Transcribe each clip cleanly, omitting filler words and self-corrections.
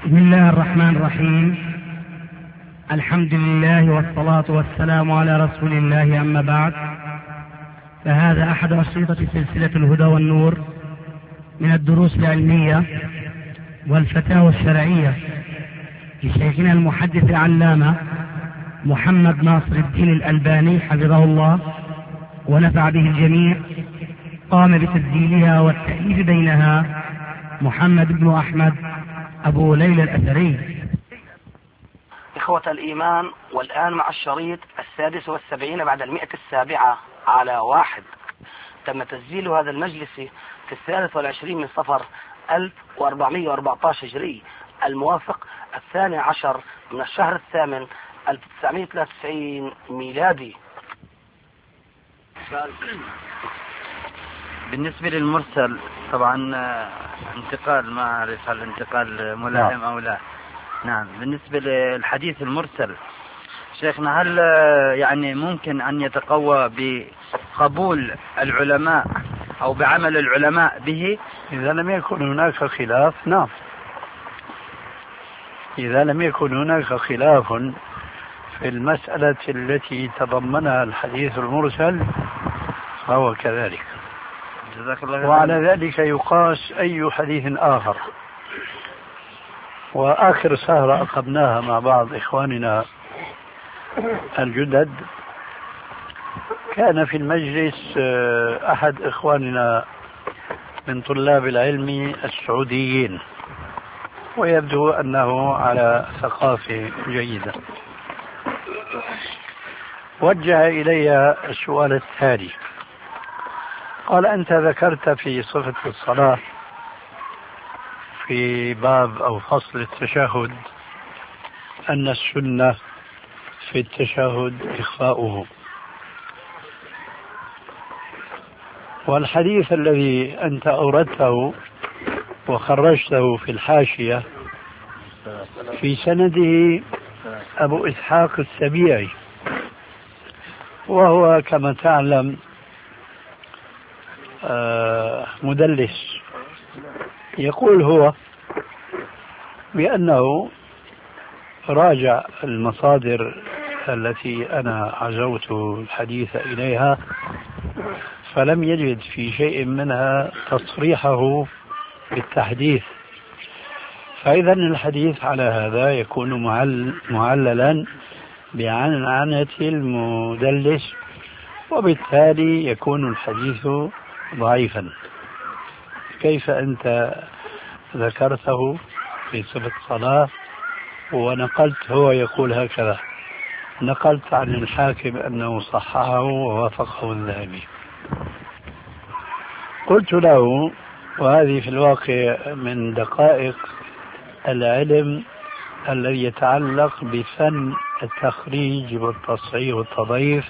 بسم الله الرحمن الرحيم. الحمد لله والصلاة والسلام على رسول الله، أما بعد، فهذا أحد أشرطة سلسلة الهدى والنور من الدروس العلمية والفتاوى الشرعية لشيخنا المحدث العلامة محمد ناصر الدين الألباني حفظه الله ونفع به الجميع. قام بتسجيلها والتأليف بينها محمد بن أحمد أبو ليلى الأثري. إخوة الإيمان، والآن مع الشريط 76 بعد 107 على 1. تم تسجيل هذا المجلس في 23 من صفر 1414 هجري، الموافق 12 من الشهر الثامن 1993 ميلادي. بالنسبة للمرسل طبعا انتقال، ما أعرف هل انتقال ملائم أو لا. نعم، بالنسبة للحديث المرسل شيخنا، هل يعني ممكن أن يتقوى بقبول العلماء أو بعمل العلماء به إذا لم يكن هناك خلاف؟ نعم، إذا لم يكن هناك خلاف في المسألة التي تضمنها الحديث المرسل فهو كذلك. وعلى ذلك يقاس أي حديث آخر. وآخر سهرة أقمناها مع بعض إخواننا الجدد كان في المجلس أحد إخواننا من طلاب العلم السعوديين، ويبدو أنه على ثقافة جيدة. وجه إلي السؤال التالي، قال: أنت ذكرت في صفة الصلاة في باب أو فصل التشهد أن السنة في التشهد إخفاؤه، والحديث الذي أنت أوردته وخرجته في الحاشية في سنده أبو إسحاق السبيعي، وهو كما تعلم مدلس. يقول هو بأنه راجع المصادر التي أنا عزوت الحديث إليها فلم يجد في شيء منها تصريحه بالتحديث، فإذا الحديث على هذا يكون معللا بعنعنة المدلس، وبالتالي يكون الحديث ضعيفا. كيف أنت ذكرته في صفة الصلاة ونقلت، هو يقول هكذا، نقلت عن الحاكم أنه صححه ووافقه الذهبي. قلت له، وهذه في الواقع من دقائق العلم الذي يتعلق بفن التخريج والتصحيح والتضعيف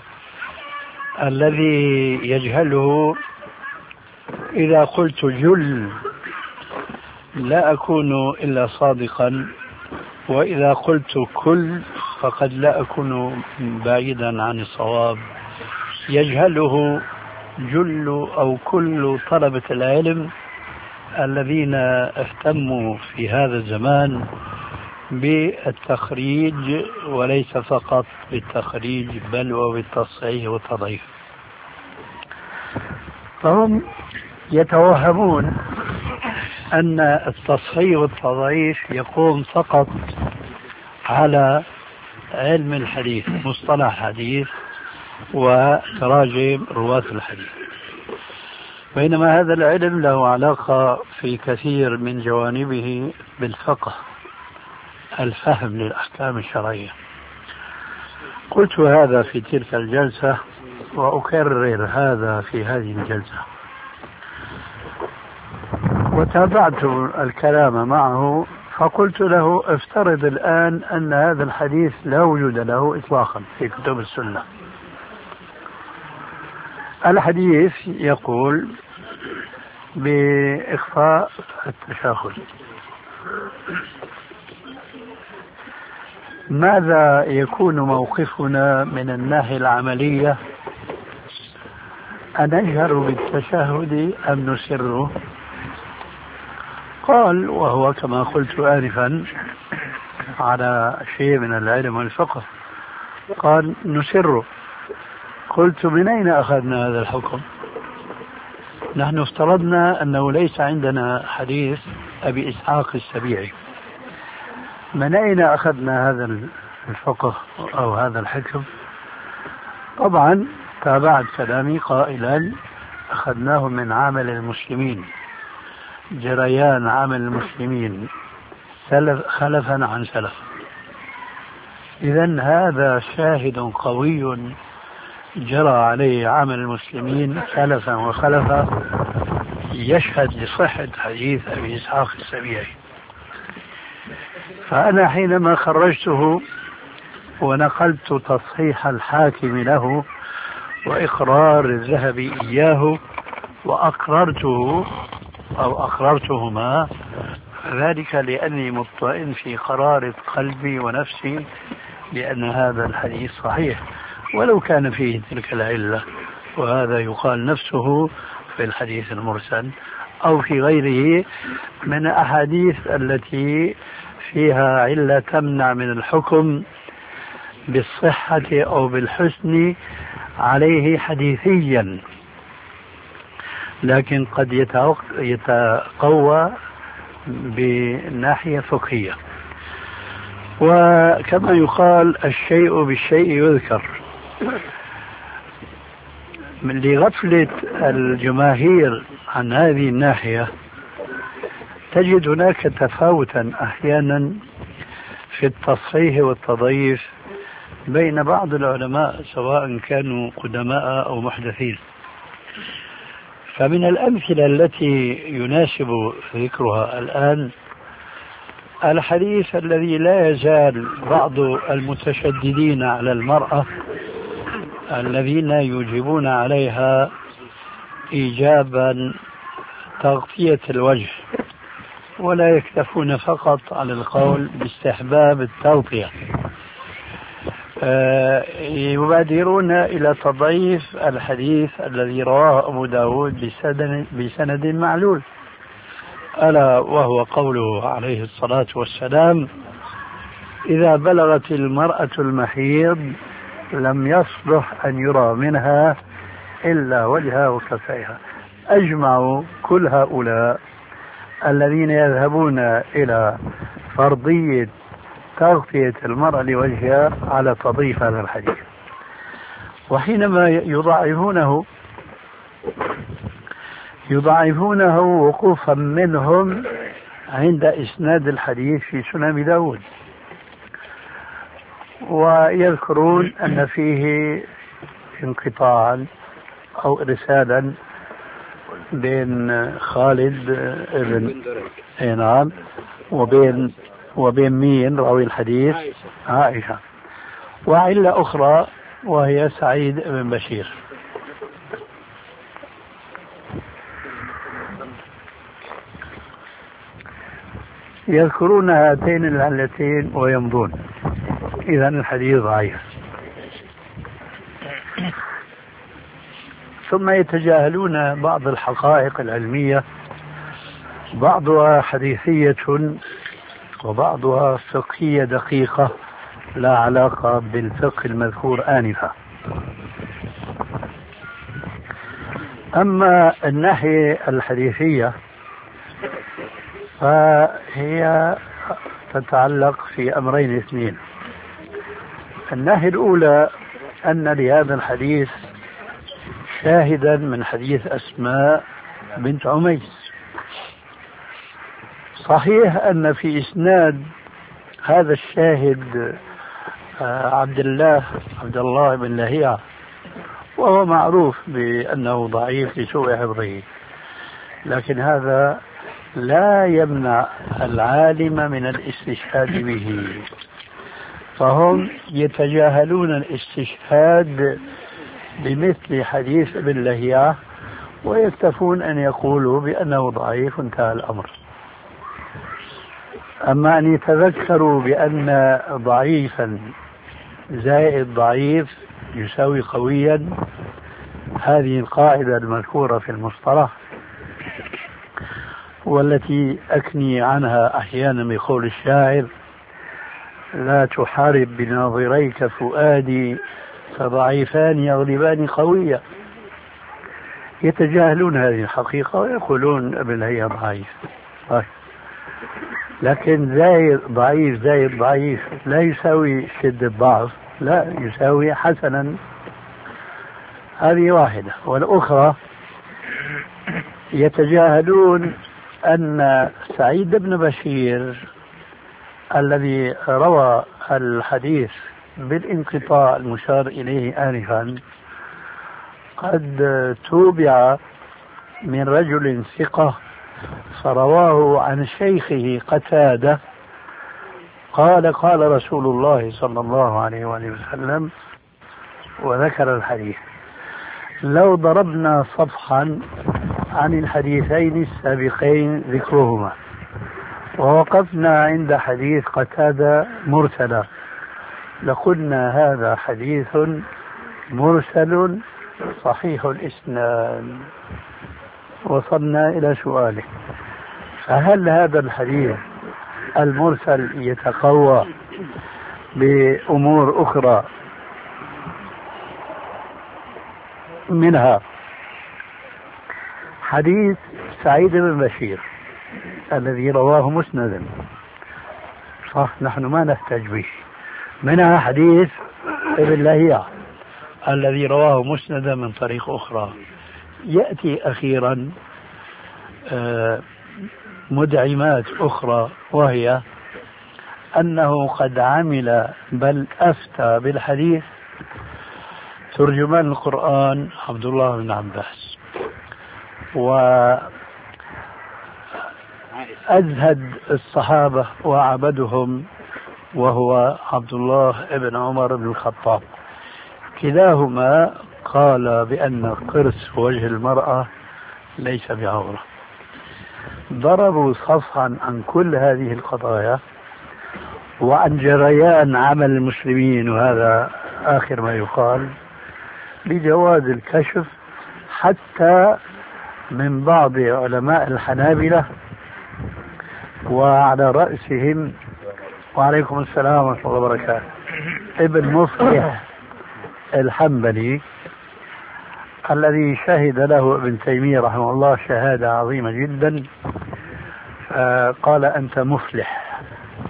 الذي يجهله، إذا قلت جل لا أكون إلا صادقا، وإذا قلت كل فقد لا أكون بعيدا عن الصواب. يجهله جل أو كل طلبة العلم الذين اهتموا في هذا الزمان بالتخريج، وليس فقط بالتخريج بل وبالتصحيح والتضعيف. فهم يتوهمون أن التصحيح والتضعيف يقوم فقط على علم الحديث، مصطلح حديث وتراجم رواة الحديث، بينما هذا العلم له علاقة في كثير من جوانبه بالفقه، الفهم للأحكام الشرعية. قلت هذا في تلك الجلسة وأكرر هذا في هذه الجلسة، وتابعت الكلام معه فقلت له: افترض الآن أن هذا الحديث لا وجود له إطلاقا في كتب السنة. الحديث يقول بإخفاء التشهد، ماذا يكون موقفنا من الناحية العملية؟ أنجهر بالتشهد أم نسره؟ قال وهو كما قلت آنفا على شيء من العلم والفقه، قال نسر. قلت من أين أخذنا هذا الحكم؟ نحن افترضنا أنه ليس عندنا حديث أبي إسحاق السبيعي، من أين أخذنا هذا الفقه أو هذا الحكم؟ طبعا تابعت كلامي قائلا أخذناه من عمل المسلمين، جريان عمل المسلمين خلفا عن سلف. إذن هذا شاهد قوي جرى عليه عمل المسلمين سلفا وخلفا، يشهد لصحة حديث أبي إسحاق السبيعي. فأنا حينما خرجته ونقلت تصحيح الحاكم له وإقرار الذهبي إياه وأقررته أو أقررتهما، ذلك لأني مطمئن في قرارة قلبي ونفسي لأن هذا الحديث صحيح ولو كان فيه تلك العلة، وهذا يقال نفسه في الحديث المرسل أو في غيره من أحاديث التي فيها علة تمنع من الحكم بالصحة أو بالحسن عليه حديثيا، لكن قد يتقوى بناحية فقهية. وكما يقال الشيء بالشيء يذكر، من لغفلة الجماهير عن هذه الناحية تجد هناك تفاوتا أحيانا في التصحيح والتضعيف بين بعض العلماء سواء كانوا قدماء أو محدثين. فمن الأمثلة التي يناسب ذكرها الآن الحديث الذي لا يزال بعض المتشددين على المرأة الذين يوجبون عليها إيجابا تغطية الوجه ولا يكتفون فقط على القول باستحباب التغطية، يبادرون إلى تضعيف الحديث الذي رواه أبو داود بسند معلول، ألا وهو قوله عليه الصلاة والسلام: إذا بلغت المرأة المحيض لم يصلح أن يرى منها إلا وجهها وكفيها. أجمعوا كل هؤلاء الذين يذهبون إلى فرضية تغطية المرأة لوجهها على تضعيف هذا الحديث، وحينما يضعفونه وقوفا منهم عند إسناد الحديث في سنن داود، ويذكرون أن فيه انقطاعا أو إرسالا بين خالد بن نعم وبين مين راوي الحديث؟ عائشة. وعلة أخرى وهي سعيد بن بشير. يذكرون هاتين العلتين ويمضون، إذا الحديث ضعيف. ثم يتجاهلون بعض الحقائق العلمية، بعضها حديثية وبعضها فقهية دقيقة لا علاقة بالفقه المذكور آنفا. أما الناحية الحديثية فهي تتعلق في أمرين اثنين. الناحية الأولى أن لهذا الحديث شاهدا من حديث أسماء بنت عميس. صحيح أن في إسناد هذا الشاهد عبد الله بن لهيعة، وهو معروف بأنه ضعيف لسوء حفظه، لكن هذا لا يمنع العالم من الاستشهاد به، فهم يتجاهلون الاستشهاد بمثل حديث ابن لهيعة ويكتفون أن يقولوا بأنه ضعيف، انتهى الأمر. أما أن يتذكروا بأن ضعيفا زائد ضعيف يساوي قويا، هذه القاعدة المذكورة في المصطلح، والتي أكني عنها أحيانا بقول الشاعر: لا تحارب بناظريك فؤادي فضعيفان يغلبان قوية. يتجاهلون هذه الحقيقة ويقولون ابن هي ضعيف. لكن زايد ضعيف زايد ضعيف لا يساوي شدة ضعف، لا يساوي حسنا. هذه واحدة. والأخرى يتجاهلون أن سعيد بن بشير الذي روى الحديث بالانقطاع المشار إليه آنفا قد توبع من رجل ثقة فرواه عن شيخه قتادة قال: قال رسول الله صلى الله عليه وآله وسلم، وذكر الحديث. لو ضربنا صفحا عن الحديثين السابقين ذكرهما ووقفنا عند حديث قتادة مرسلا لقلنا هذا حديث مرسل صحيح الإسناد. وصلنا إلى سؤاله: فهل هذا الحديث المرسل يتقوى بأمور أخرى؟ منها حديث سعيد بن بشير الذي رواه مسندا، صح، نحن ما نحتاج به. منها حديث ابن لهيعة الذي رواه مسندا من طريق أخرى. يأتي أخيرا مدعمات أخرى، وهي أنه قد عمل بل أفتى بالحديث ترجمان القرآن عبد الله بن عباس، وأزهد الصحابة وأعبدهم وهو عبد الله بن عمر بن الخطاب. كلاهما قال بأن قرص وجه المرأة ليس بعورة. ضربوا صفحا عن كل هذه القضايا وعن جريان عمل المسلمين، وهذا آخر ما يقال، بجواز الكشف حتى من بعض علماء الحنابلة، وعلى رأسهم وعليكم السلام ورحمة الله وبركاته ابن مفلح الحنبلي الذي شهد له ابن تيمية رحمه الله شهادة عظيمة جدا، قال: أنت مفلح.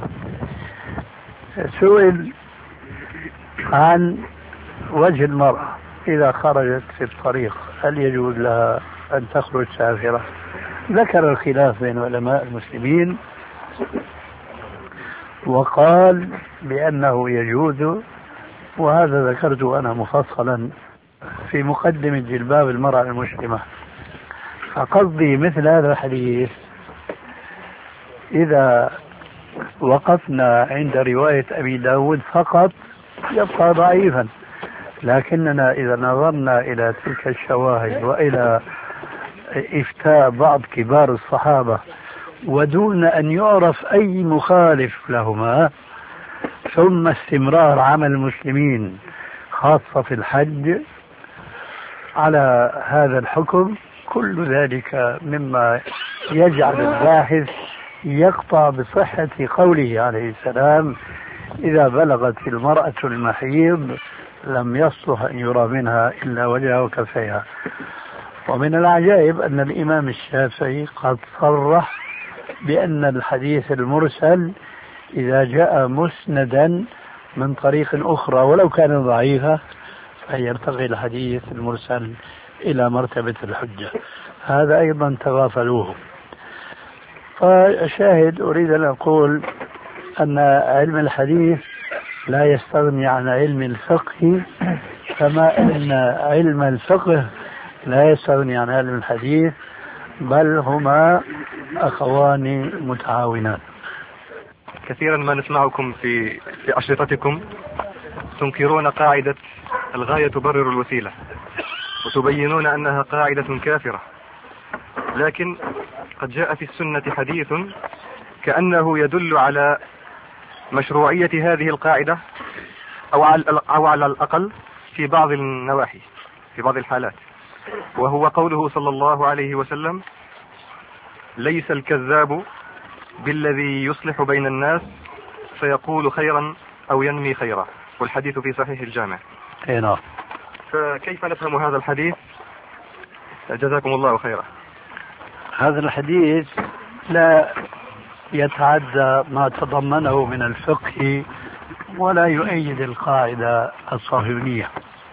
سئل عن وجه المرأة إذا خرجت في الطريق هل يجوز لها أن تخرج سافرة؟ ذكر الخلاف بين علماء المسلمين وقال بأنه يجوز، وهذا ذكرته أنا مفصلا في مقدمة جلباب المرأة المسلمة. فقصدي مثل هذا الحديث إذا وقفنا عند رواية أبي داود فقط يبقى ضعيفا، لكننا إذا نظرنا إلى تلك الشواهد وإلى إفتاء بعض كبار الصحابة ودون أن يعرف أي مخالف لهما، ثم استمرار عمل المسلمين خاصة في الحج على هذا الحكم، كل ذلك مما يجعل الباحث يقطع بصحة قوله عليه السلام: إذا بلغت المرأة المحيض لم يصلح أن يرى منها إلا وجهها وكفيها. ومن العجائب أن الإمام الشافعي قد صرح بأن الحديث المرسل إذا جاء مسندا من طريق أخرى ولو كان ضعيفا فيرتقي الحديث المرسل إلى مرتبة الحجة. هذا أيضا تغافلوه. فشاهد أريد أن أقول أن علم الحديث لا يستغني عن علم الفقه، كما أن علم الفقه لا يستغني عن علم الحديث، بل هما أخوان متعاونان. كثيرا ما نسمعكم في أشرطتكم تنكرون قاعدة الغاية تبرر الوسيلة وتبينون أنها قاعدة كافرة، لكن قد جاء في السنة حديث كأنه يدل على مشروعية هذه القاعدة أو على الأقل في بعض النواحي في بعض الحالات، وهو قوله صلى الله عليه وسلم: ليس الكذاب بالذي يصلح بين الناس فيقول خيرا أو ينمي خيرا، والحديث في صحيح الجامع. نعم. فكيف نفهم هذا الحديث؟ جزاكم الله خيرا. هذا الحديث لا يتعدى ما تضمنه من الفقه ولا يؤيد القاعدة الصهيونية.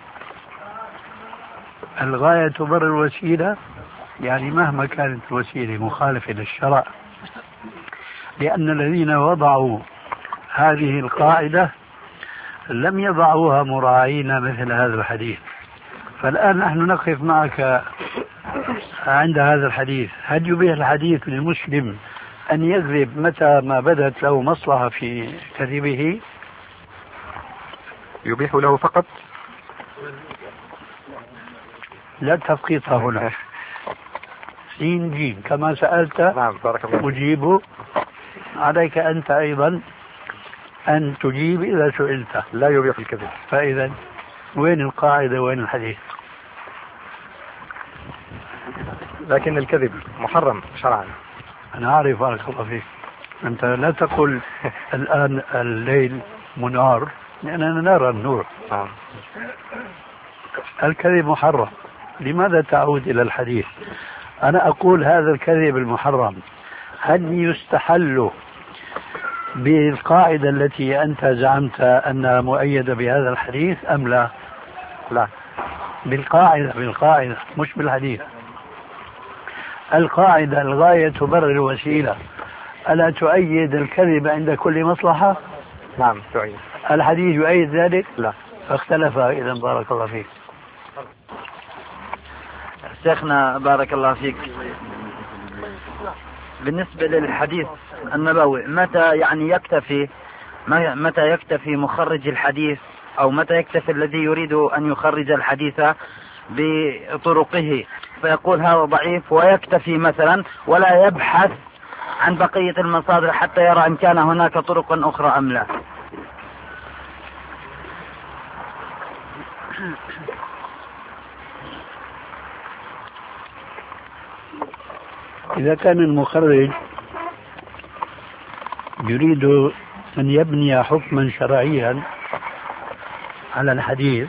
الغاية تبرر الوسيلة، يعني مهما كانت الوسيلة مخالفة للشرع، لأن الذين وضعوا هذه القاعدة لم يضعوها مراعين مثل هذا الحديث. فالآن نحن نقف معك عند هذا الحديث. هل يبيح الحديث للمسلم أن يكذب متى ما بدت له مصلحة في كذبه؟ يبيح له فقط، لا تفقيط هنا. سين جيم كما سألت. نعم بارك الله. أجيب، عليك أنت أيضا أن تجيب إذا سئلت. لا يبيح الكذب. فإذا وين القاعدة وين الحديث؟ لكن الكذب محرم شرعا. أنا أعرف بارك الله فيك. أنت لا تقل الآن الليل منار لأننا نرى النور. الكذب محرم، لماذا تعود إلى الحديث؟ أنا أقول هذا الكذب المحرم هل يستحل بالقاعدة التي أنت زعمت أنها مؤيدة بهذا الحديث أم لا؟ لا، بالقاعدة مش بالحديث. القاعدة الغاية تبرر الوسيلة، ألا تؤيد الكذب عند كل مصلحة؟ نعم تؤيد. الحديث يؤيد ذلك؟ لا. فاختلف إذا بارك الله فيك. شيخنا بارك الله فيك، بالنسبة للحديث النبوي متى يكتفي مخرج الحديث أو متى يكتفي الذي يريد أن يخرج الحديث بطرقه فيقول هذا ضعيف ويكتفي مثلا ولا يبحث عن بقية المصادر حتى يرى إن كان هناك طرق أخرى أم لا؟ إذا كان المخرج يريد أن يبني حكما شرعيا على الحديث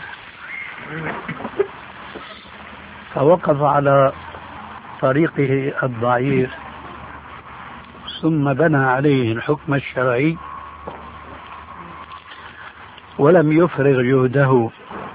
فوقف على طريقه الضعيف ثم بنى عليه الحكم الشرعي ولم يفرغ جهده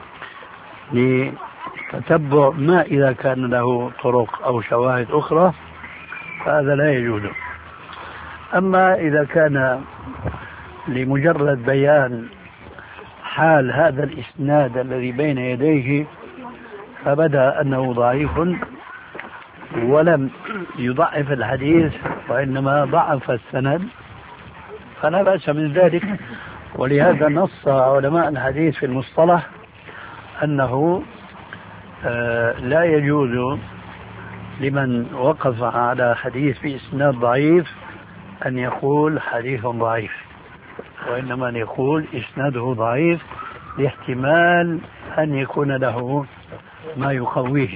لتتبع ما إذا كان له طرق أو شواهد أخرى فهذا لا يجوز. أما إذا كان لمجرد بيان حال هذا الإسناد الذي بين يديه فبدا أنه ضعيف ولم يضعف الحديث وإنما ضعف السند فلا بأس من ذلك. ولهذا نص علماء الحديث في المصطلح أنه لا يجوز لمن وقف على حديث بإسناد ضعيف أن يقول حديث ضعيف، وإنما أن يقول إسناده ضعيف لاحتمال أن يكون له ما يقويه.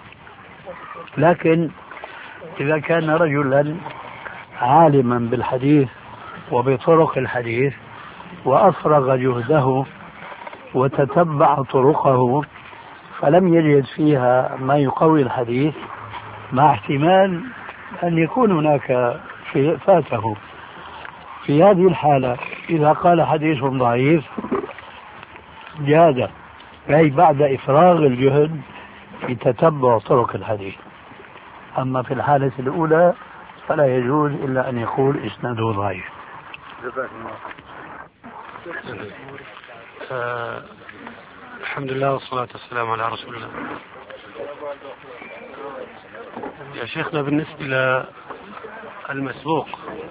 لكن إذا كان رجلا عالما بالحديث وبطرق الحديث وأفرغ جهده وتتبع طرقه فلم يجد فيها ما يقوي الحديث مع احتمال أن يكون هناك شيء فاته، في هذه الحالة إذا قال حديث ضعيف جاز، أي بعد إفراغ الجهد في تتبع طرق الحديث. أما في الحالة الأولى فلا يجوز إلا أن يقول إسناده ضعيف. الحمد لله والصلاة والسلام على رسول الله. يا شيخنا بالنسبة إلى المسبوق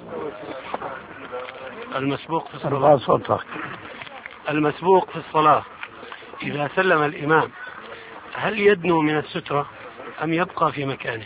في الصلاة، المسبوق في الصلاة إذا سلم الإمام هل يدنو من السترة أم يبقى في مكانه؟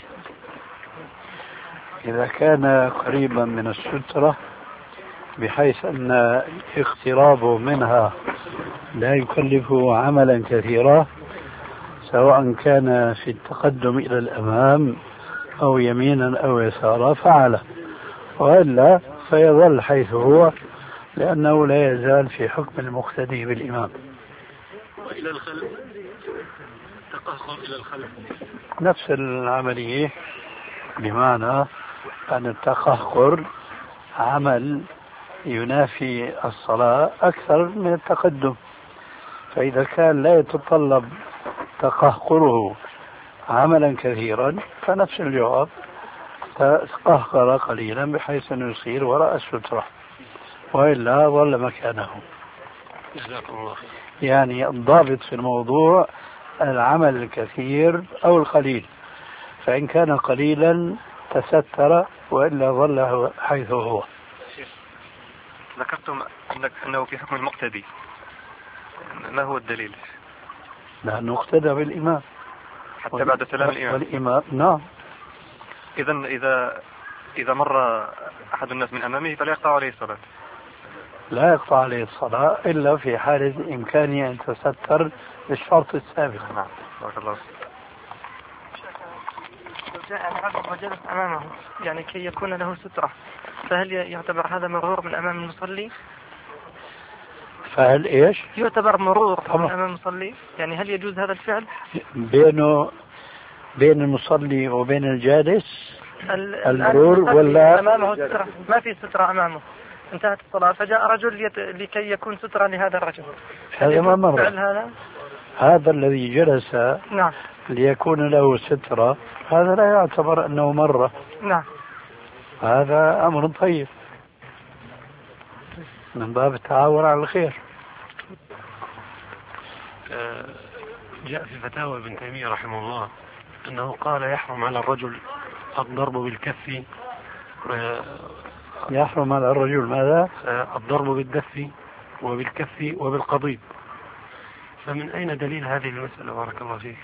إذا كان قريبا من السترة بحيث أن اقترابه منها لا يكلفه عملا كثيرا سواء كان في التقدم إلى الأمام أو يمينا أو يسارا فعله، وإلا فيظل حيث هو، لأنه لا يزال في حكم المقتدي بالإمام. وإلى الخلف، تقهقر إلى الخلف، نفس العملية، بمعنى أن التقهقر عمل ينافي الصلاة أكثر من التقدم، فإذا كان لا يتطلب تقهقره عملا كثيرا فنفس الجواب، تقهقر قليلا بحيث أنه يصير وراء السترة، وإلا ظل مكانه. يعني الضابط في الموضوع العمل الكثير أو القليل، فإن كان قليلا تستر، وإلا ظل حيث هو. ذكرتم أنه في حكم المقتدي، ما هو الدليل؟ لأنه اقتدى بالإمام حتى بعد سلام الإمام. والإمام نعم. إذا مر أحد الناس من أمامه فلا يقطع عليه الصلاة. لا يقطع عليه الصلاة إلا في حالة إمكانية أن تستر بالشرط السابق. نعم. بارك الله. جاء الرجل وجلس أمامه يعني كي يكون له سترة، فهل يعتبر هذا مرور من أمام المصلي؟ فهل إيش؟ يعتبر مرور من أمام المصلي، يعني هل يجوز هذا الفعل؟ بين المصلي وبين الجالس المرور، ولا أمامه سترة، ما في سترة أمامه، انتهت الصلاة فجاء رجل لكي يكون سترة لهذا الرجل، هذا ما مر. هذا الذي جلس نعم ليكون له سترة، هذا لا يعتبر أنه مرة. نعم. هذا أمر طيب من باب التعاون على الخير. جاء في فتاوى ابن تيمية رحمه الله أنه قال يحرم على الرجل الضرب بالكف. يحرم على الرجل ماذا؟ الضرب بالدف وبالكف وبالقضيب. فمن أين دليل هذه المسألة؟ بارك الله فيك.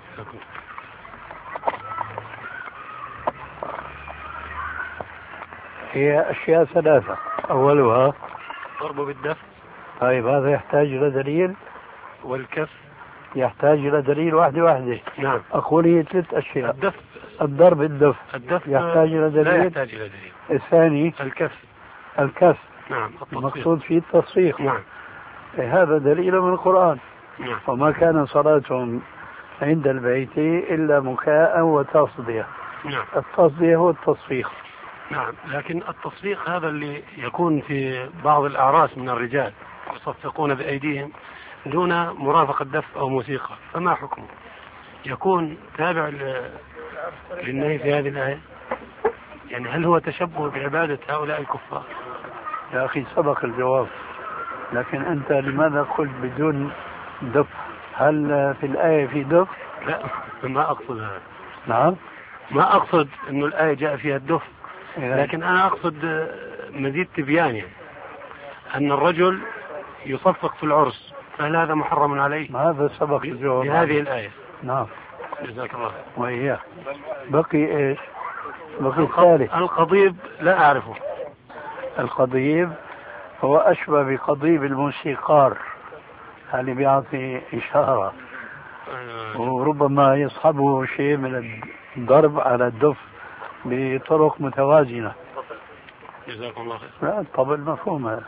هي أشياء ثلاثة، أولها ضرب بالدف. طيب هذا يحتاج إلى دليل، والكف يحتاج إلى دليل واحدة. نعم. أقول هي ثلاث أشياء. الدف، الضرب الدف يحتاج إلى دليل. لا يحتاج إلى دليل. الثاني الكف. نعم. المقصود فيه التصفيق. نعم. هذا دليل من القرآن. نعم. وما كان صلاتهم عند البيت إلا مكاء وتصدية. نعم. التصدية هو التصفيق. نعم، لكن التصفيق هذا اللي يكون في بعض الأعراس من الرجال يصفقون بأيديهم دون مرافقة دف أو موسيقى، فما حكمه؟ يكون تابع للنهي في هذه الآية؟ يعني هل هو تشبه بعبادة هؤلاء الكفار؟ يا أخي سبق الجواب، لكن أنت لماذا قلت بدون دف؟ هل في الآية في دف؟ لا، ما أقصد هذا. نعم، ما أقصد أنه الآية جاء فيها الدف، لكن أنا أقصد مزيد تبيان، يعني أن الرجل يصفق في العرس، فهل هذا محرم عليه؟ هذا سبق الجواب بهذه الآية. نعم، جزاك الله. وإياه بقي إيش؟ بقي الثالث. القضيب لا أعرفه. القضيب هو أشبه بقضيب الموسيقار، اللي بيعطي إشارة، وربما يصحبه شيء من الضرب على الدف بطرق متوازنة. جزاكم الله خير. لا الطبل مفهوم هذا.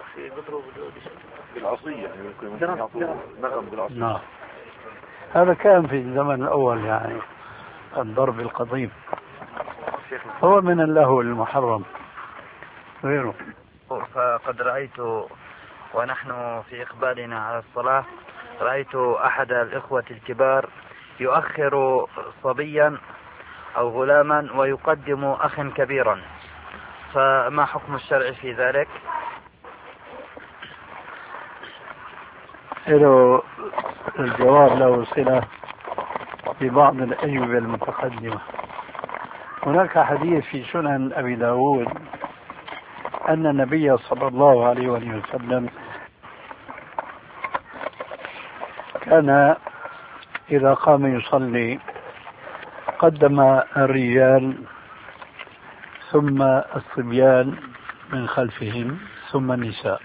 بالعصية يمكن يعطوا نغم بالعصية. نعم، هذا كان في الزمن الأول، يعني الضرب القضيب هو من اللهو المحرم غيره. فقد رأيت ونحن في إقبالنا على الصلاة، رأيت أحد الإخوة الكبار يؤخر صبيا أو غلاما ويقدم أخا كبيرا، فما حكم الشرع في ذلك؟ الجواب له صلة ببعض الأجوبة المتقدمة. هناك حديث في سنن أبي داود أن النبي صلى الله عليه وسلم كان إذا قام يصلي قدم الرجال ثم الصبيان من خلفهم ثم النساء.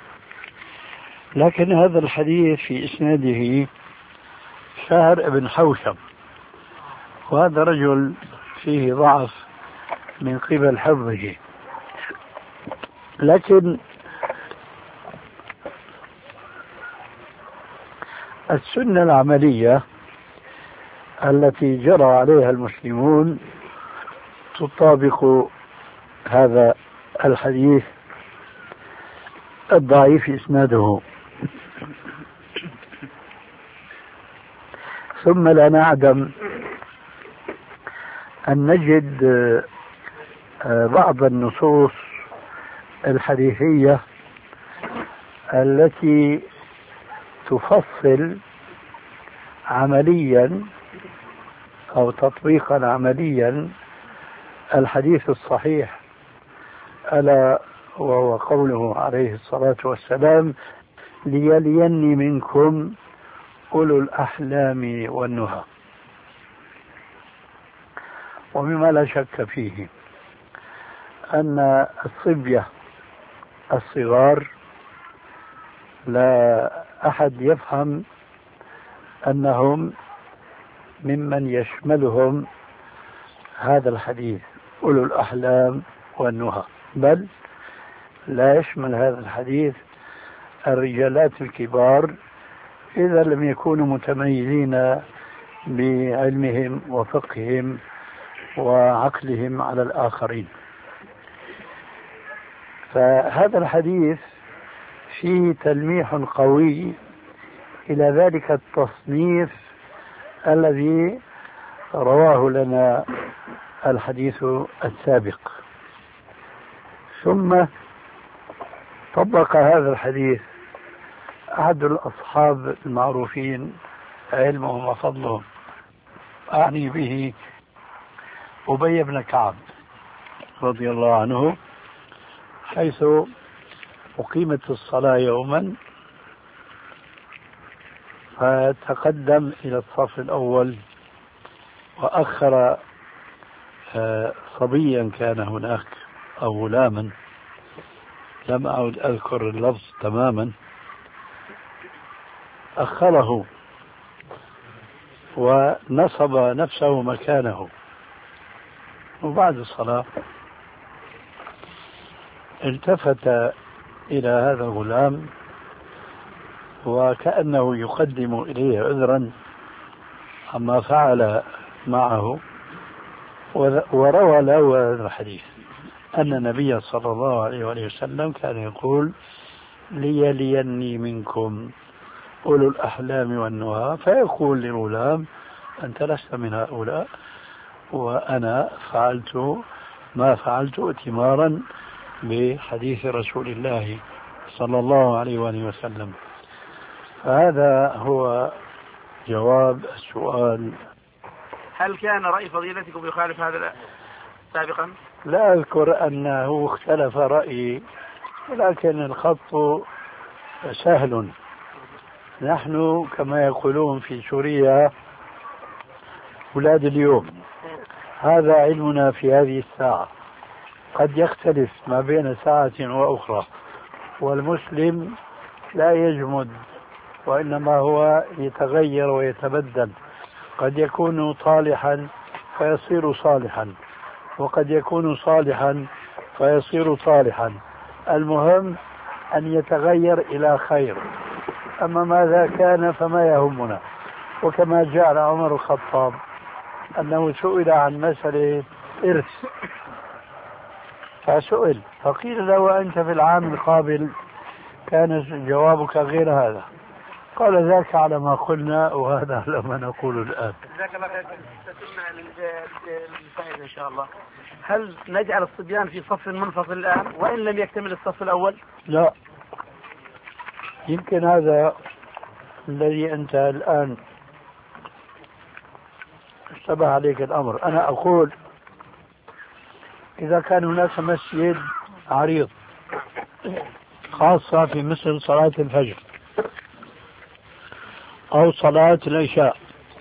لكن هذا الحديث في إسناده شهر بن حوشب، وهذا رجل فيه ضعف من قبل حفظه. لكن السنة العملية التي جرى عليها المسلمون تطابق هذا الحديث الضعيف إسناده. ثم لا نعدم أن نجد بعض النصوص الحديثية التي تفصل عمليا أو تطبيقا عمليا الحديث الصحيح، ألا وهو قوله عليه الصلاة والسلام: ليليني منكم أولو الأحلام والنهى. ومما لا شك فيه أن الصبية الصغار لا أحد يفهم أنهم ممن يشملهم هذا الحديث أولو الأحلام والنهى، بل لا يشمل هذا الحديث الرجالات الكبار إذا لم يكونوا متميزين بعلمهم وفقههم وعقلهم على الآخرين. فهذا الحديث فيه تلميح قوي إلى ذلك التصنيف الذي رواه لنا الحديث السابق. ثم طبق هذا الحديث أحد الأصحاب المعروفين علمهم وفضلهم، أعني به أبي بن كعب رضي الله عنه، حيث أقيمت الصلاة يوما فتقدم إلى الصف الأول وأخر صبيا كان هناك أو غلاما، لم أعد أذكر اللفظ تماما، أخره ونصب نفسه مكانه. وبعد الصلاة التفت إلى هذا الغلام وكأنه يقدم إليه عذرا عما فعل معه، وروى له هذا الحديث أن النبي صلى الله عليه وسلم كان يقول: ليليني منكم أولو الأحلام والنهى، فيقول للغلام: أنت لست من هؤلاء، وأنا فعلت ما فعلت ائتمارا بحديث رسول الله صلى الله عليه وسلم. فهذا هو جواب السؤال. هل كان رأي فضيلتكم يخالف هذا سابقا؟ لا أذكر أنه اختلف رأيي، ولكن الخط سهل. نحن كما يقولون في سوريا أولاد اليوم، هذا علمنا في هذه الساعة، قد يختلف ما بين ساعة وأخرى، والمسلم لا يجمد وإنما هو يتغير ويتبدل، قد يكون طالحا فيصير صالحا، وقد يكون صالحا فيصير طالحا، المهم أن يتغير إلى خير، أما ماذا كان فما يهمنا. وكما جعل عمر الخطاب أنه سئل عن مسألة إرث، فسئل فقيل له: أنت في العام القابل كان جوابك غير هذا، قال: ذاك على ما قلنا وهذا على ما نقول الآن. جزاك الله خير. ستسمع للفائدة إن شاء الله. هل نجعل الصبيان في صف منفصل الآن وإن لم يكتمل الصف الأول؟ لا، يمكن هذا الذي أنت الآن اشتبه عليك الأمر. أنا أقول إذا كان هناك مسجد عريض خاصة في مثل صلاة الفجر أو صلاة العشاء،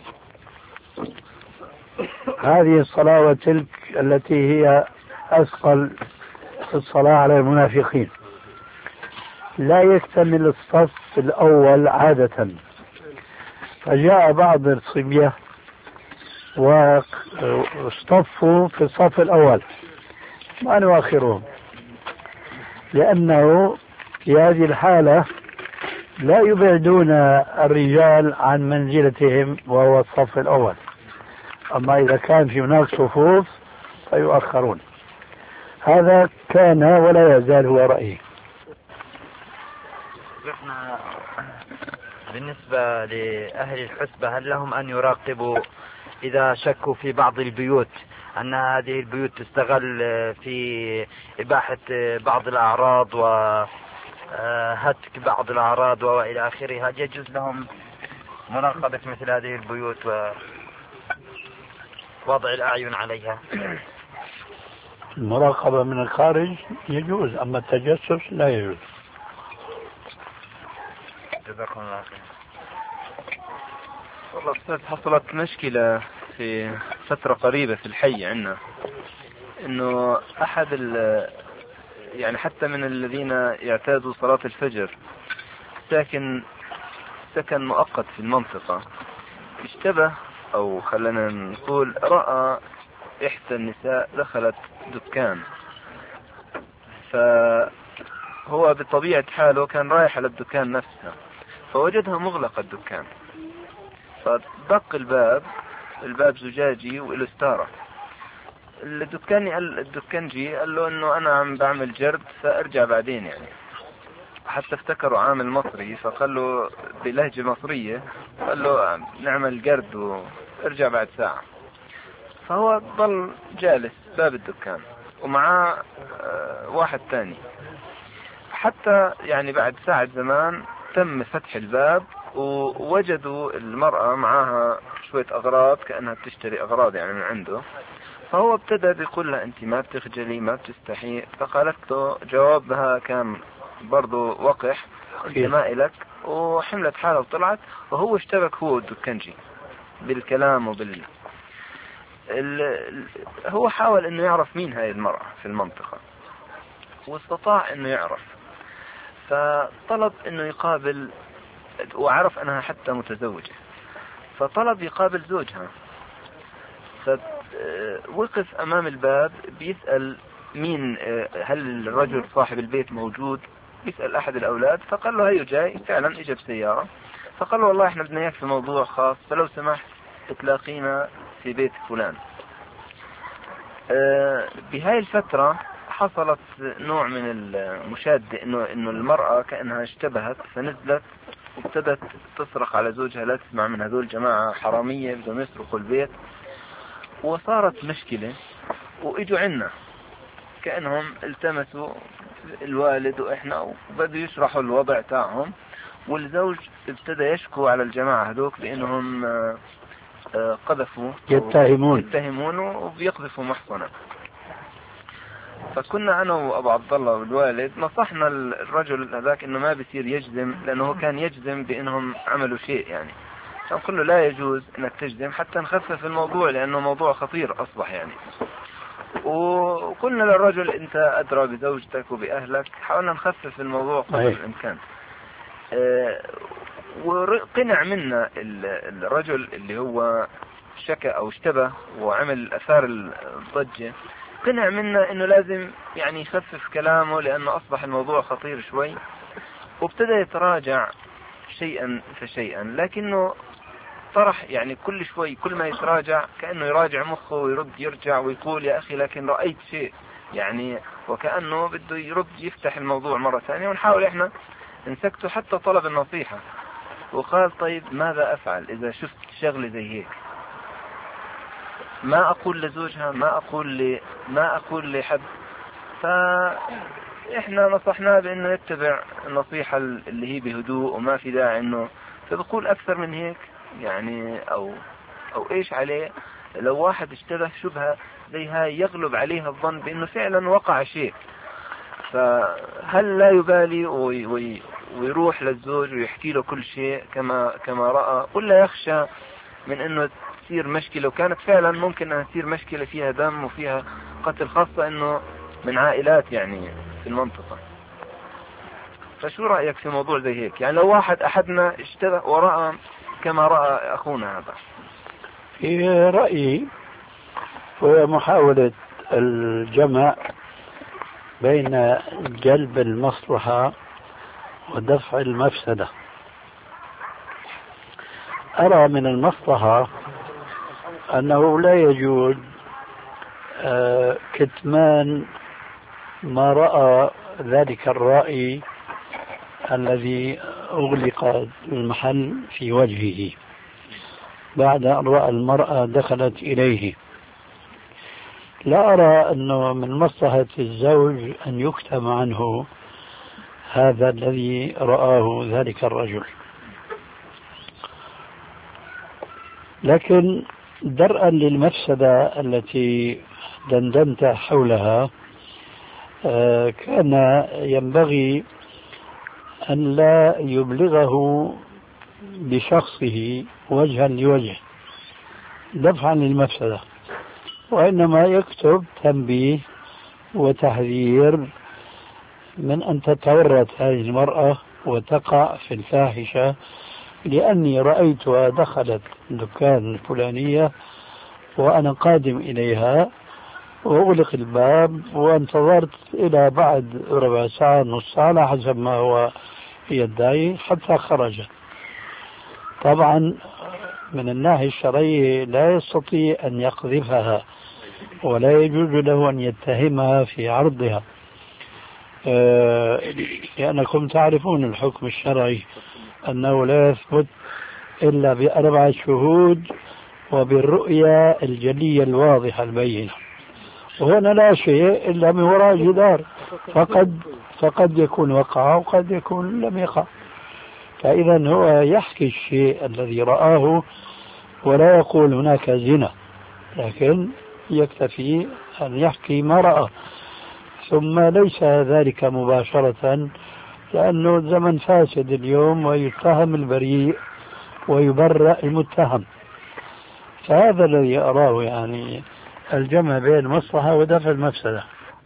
هذه الصلاة وتلك التي هي أثقل في الصلاة على المنافقين، لا يكتمل الصف الأول عادة، فجاء بعض الصبية واصطفوا في الصف الأول ما نؤخرهم، لأنه في هذه الحالة لا يبعدون الرجال عن منزلتهم وهو الصف الأول. أما إذا كان في هناك صفوف فيؤخرون. هذا كان ولا يزال هو رأيي. احنا بالنسبة لأهل الحسبة هل لهم أن يراقبوا إذا شكوا في بعض البيوت أن هذه البيوت تستغل في إباحة بعض الأعراض وهتك بعض الأعراض وإلى آخره، هل يجوز لهم مراقبة مثل هذه البيوت ووضع الأعين عليها؟ المراقبة من الخارج يجوز، أما التجسس لا يجوز. جزاكم الله خير. والله أستاذ، حصلت مشكلة في فترة قريبة في الحي عندنا، إنه أحد يعني حتى من الذين يعتادوا صلاة الفجر سكن مؤقت في المنطقة، اشتبه أو خلينا نقول رأى إحدى النساء دخلت دكان، فهو بطبيعة حاله كان رايح على الدكان نفسها فوجدها مغلقة الدكان، فدق الباب زجاجي وله ستارة. الدكانجي قال له انه انا عم بعمل جرد فارجع بعدين يعني، حتى افتكروا عامل مصري فقال له بلهجة مصرية، قال له نعمل جرد وارجع بعد ساعة. فهو ضل جالس باب الدكان ومعاه واحد تاني، حتى يعني بعد ساعة زمان تم فتح الباب ووجدوا المرأة معاها شوية أغراض كأنها بتشتري أغراض يعني من عنده. فهو ابتدى بيقول لها أنت ما بتخجلي ما بتستحي؟ فقالت له جوابها كان برضو وقح، أنت ما إلك، وحملت حالة وطلعت. وهو اشتبك هو والدكانجي بالكلام هو حاول انه يعرف مين هاي المرأة في المنطقة واستطاع انه يعرف، فطلب انه يقابل، وعرف انها حتى متزوجة، فطلب يقابل زوجها. فوقف امام الباب بيسأل مين، هل الرجل صاحب البيت موجود؟ بيسأل احد الاولاد، فقال له هيو جاي، فعلا اجى بسيارة. فقال له والله احنا بدنا اياك في موضوع خاص، فلو سمحت تلاقينا في بيت فلان. بهاي الفترة حصلت نوع من المشادة، انه المرأة كأنها اشتبهت فنزلت وابتدت تصرخ على زوجها لا تسمع من هذول جماعة حرامية بدهم يسرقوا البيت، وصارت مشكلة. واجوا عنا كأنهم التمسوا الوالد واحنا وبدوا يشرحوا الوضع تاعهم، والزوج ابتدى يشكو على الجماعة هذوك بانهم قذفوا يتهمون وبيقذفوا محصنة. فكنا انا وابو عبد الله والوالد نصحنا الرجل هذاك انه ما بيصير يجزم، لانه كان يجزم بانهم عملوا شيء يعني، فقلنا لا يجوز انك تجزم حتى نخفف الموضوع لانه موضوع خطير اصبح يعني. وقلنا للرجل انت ادرى بزوجتك وباهلك، حاولنا نخفف الموضوع قدر الامكان. وقنع منا الرجل اللي هو شكى او اشتبه وعمل اثار الضجة، قنع منا انه لازم يعني يخفف كلامه لانه اصبح الموضوع خطير شوي، وابتدى يتراجع شيئا فشيئا، لكنه طرح يعني كل شوي كل ما يتراجع كأنه يراجع مخه ويرد يرجع ويقول يا اخي لكن رأيت شيء يعني، وكأنه بده يرد يفتح الموضوع مرة ثانية، ونحاول احنا نسكته حتى طلب النصيحة. وقال طيب ماذا افعل اذا شفت شغلة زي هيك؟ ما اقول لزوجها، ما اقول لحد. فاحنا نصحناه بانه يتبع النصيحة اللي هي بهدوء وما في داعي انه، فبقول اكثر من هيك يعني او ايش عليه لو واحد اشتبه شبهة زي هاي يغلب عليها الظن بانه فعلا وقع شيء، فهل لا يبالي ويروح للزوج ويحكي له كل شيء كما رأى، ولا يخشى من انه تصير مشكلة، وكانت فعلا ممكن ان تصير مشكلة فيها دم وفيها قتل، خاصة انه من عائلات يعني في المنطقة. فشو رأيك في موضوع زي هيك؟ يعني لو احدنا اشتبه ورأى كما رأى اخونا هذا. في رأيي هو محاولة الجمع بين جلب المصلحة ودفع المفسدة. أرى من المصلحة أنه لا يجوز كتمان ما رأى ذلك الرأي الذي أغلق المحل في وجهه بعد أن رأى المرأة دخلت إليه. لا أرى أنه من مصلحة الزوج أن يكتم عنه هذا الذي رآه ذلك الرجل، لكن درءا للمفسدة التي دندنت حولها كان ينبغي أن لا يبلغه بشخصه وجها لوجه دفعا للمفسدة، وإنما يكتب تنبيه وتحذير من أن تتورط هذه المرأة وتقع في الفاحشة، لأني رأيتها دخلت دكان الفلانية وأنا قادم إليها وأغلق الباب وانتظرت إلى بعد ربع ساعة نص ساعة على حسب ما هو يدعي حتى خرجت. طبعا من الناحية الشرعية لا يستطيع أن يقذفها ولا يجوز له أن يتهمها في عرضها، لأنكم تعرفون الحكم الشرعي أنه لا يثبت إلا بأربعة شهود وبالرؤية الجلية الواضحة البينة، وهنا لا شيء إلا من وراء جدار، فقد يكون وقع وقد يكون لم يقع. فإذا هو يحكي الشيء الذي رآه ولا يقول هناك زنا، لكن يكتفي أن يحكي ما رأى، ثم ليس ذلك مباشرة لأنه الزمن فاسد اليوم ويتهم البريء ويبرأ المتهم. فهذا الذي أراه يعني الجمع بين المصلحة ودفع المفسدة.